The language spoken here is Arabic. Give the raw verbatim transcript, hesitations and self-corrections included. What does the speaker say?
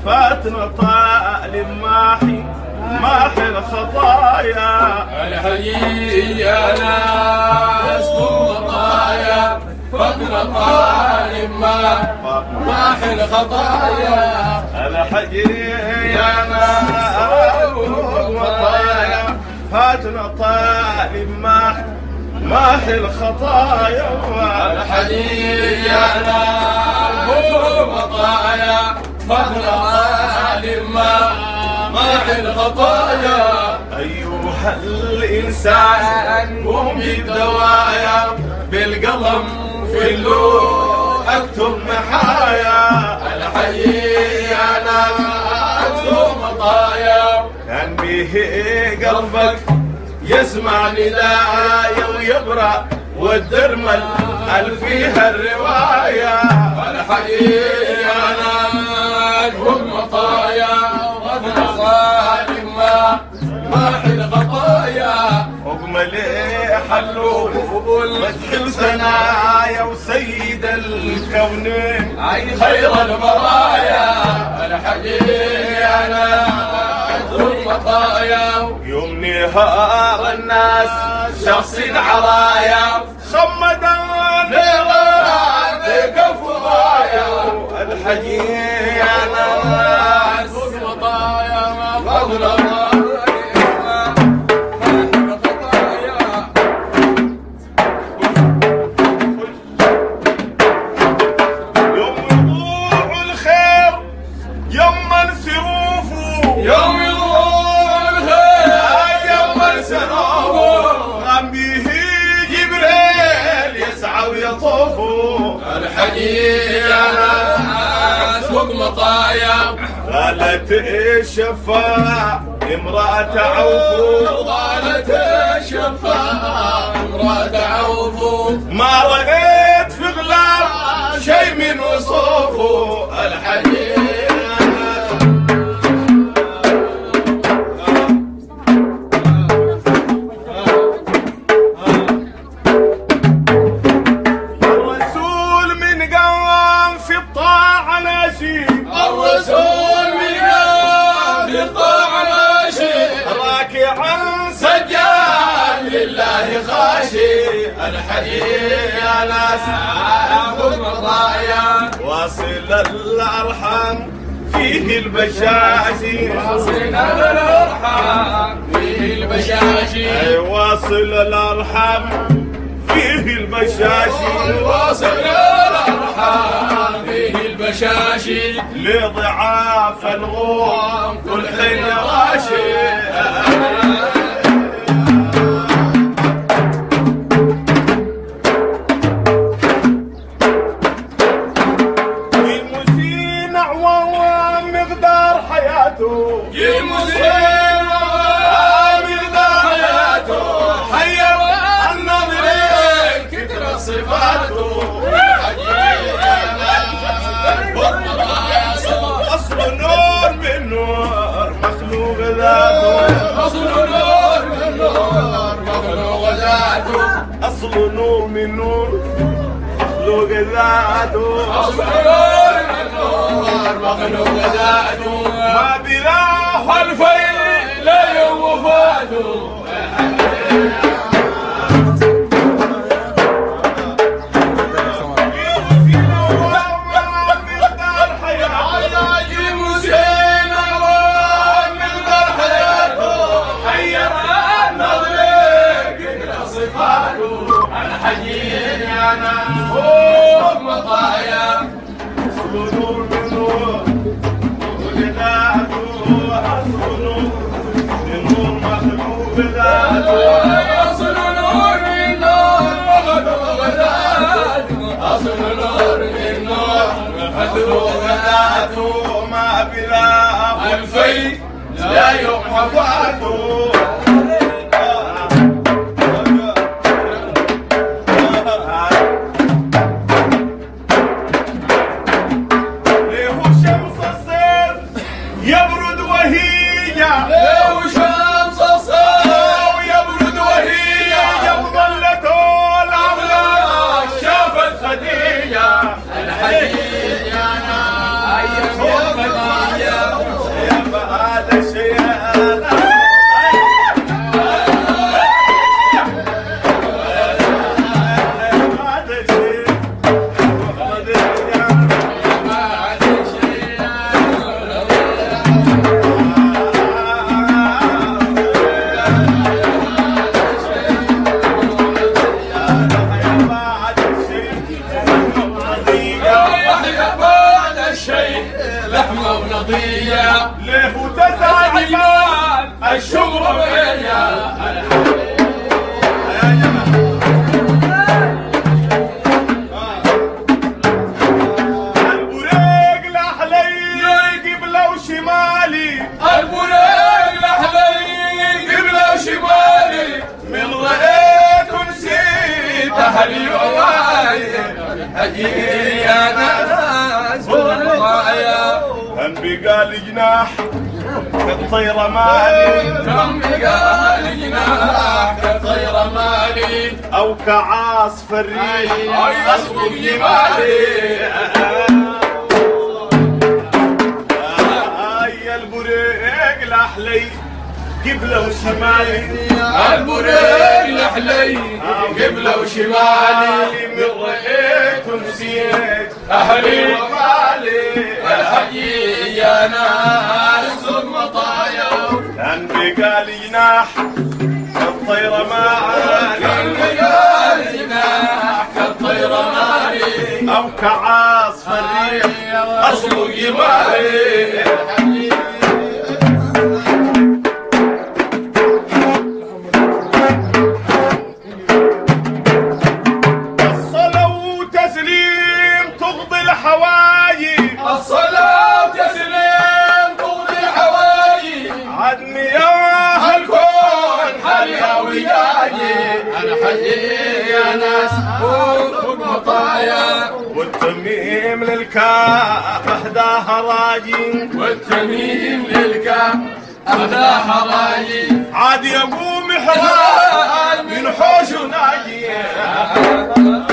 فاتنا طالب ماحي ماحي الخطايا. الحي يا ناس خطايا فاتنا طالب ماحي الخطايا. الحي يا ناس خطايا فاتنا طالب ماحي ماحي الخطايا. الحي يا ناس خطايا فاتنا طالب ماحي الخطايا. أيها الإنسان قم بالدوايا بالقلم في اللوح اكتب محايا. الحي يا ناس مطايا كان به قلبك يسمع ندايا ويقرأ والدرمل ال فيها الرواية. الحي يا ناس مطايا وغفر صالم ماحي الخطايا. اجمل حلو مدخل ثنايا وسيد الكونين خير المرايا. الحي يا ناس مطايا يوم نهار الناس شخص عرايا خمدان نيران بكف ضايا. الحي يا ناس مطايا فضل يوم يضوع الخير يوم سنوه غم به جبريل يسعى ويطوف. الحي يا ناس فوق مطايا قالت الشفاعة امرأة عوف قالت الشفاعة امرأة عوف ما رأيت في غلاب شي من وصوفه. الحي الرسول من في الطاعة ماشي راكعا سجاد لله خاشي. الحي يا ناس فوق مطايا واصل الأرحام فيه البشاشي. واصل الأرحام فيه البشاشي. واصل الأرحام فيه البشاشي. واصل الأرحام فيه البشاشي. لضعاف الغوم كل حين راشي. يمسين عوام مقدار حياته يمسين عوام مقدار حياته. حير النظرين كثرت صفاته. أصل نور من نور مخلوق ذاته. أصل نور من نور مخلوق ذاته. أصل نور من نور مخلوق ذاته. أصل نور من نور مخلوق ذاته. ما بلاه الفيل لا يوم وفاته. فوق مطايا أصل نور من نور مخلوق ذاته. أصل نور من نور مخلوق ذاته. أصل نور من نور مخلوق ذاته. أصل نور من نور مخلوق ذاته. ما بلاه الفيل لا يمحى فاته. يبرد وهي لو شمس الصيف يبرد وهي ظلته الأملاك شافت خديجة. الحي يا ناس مرضية ليه وتسعى جبال الشغل فيا البريق لحلي قبله وشمالي البريق لحلي قبله وشمالي من رأيت ونسيت أهلي ومالي هجي يا ناس والضايا هم بقال جناح كالطيرة مالي كم بقال جناح كالطيرة مالي أو كعاصف الريح أصبق جمالي يا البريق لحلي قبله وشمالي البريق لحلي قبله وشمالي من رأيت ونسيت أهلي ومالي الحي يا ناس سوق مطايا كان بقال جناح كالطيرة مالي كان بقال جناح كالطيرة مالي أو كعاصف الريح أصبق جمالي الصلاة وتسليم تقضي الحوايج الصلاة وتسليم تقضي الحوايج عد مياه الكون حاليا وجاي أنا حيي يا ناس فوق مطايا والتميم للكاف أهداها راجي والتميم للكاف أهداها راجي عاد يقوم حلال من حوش ناجي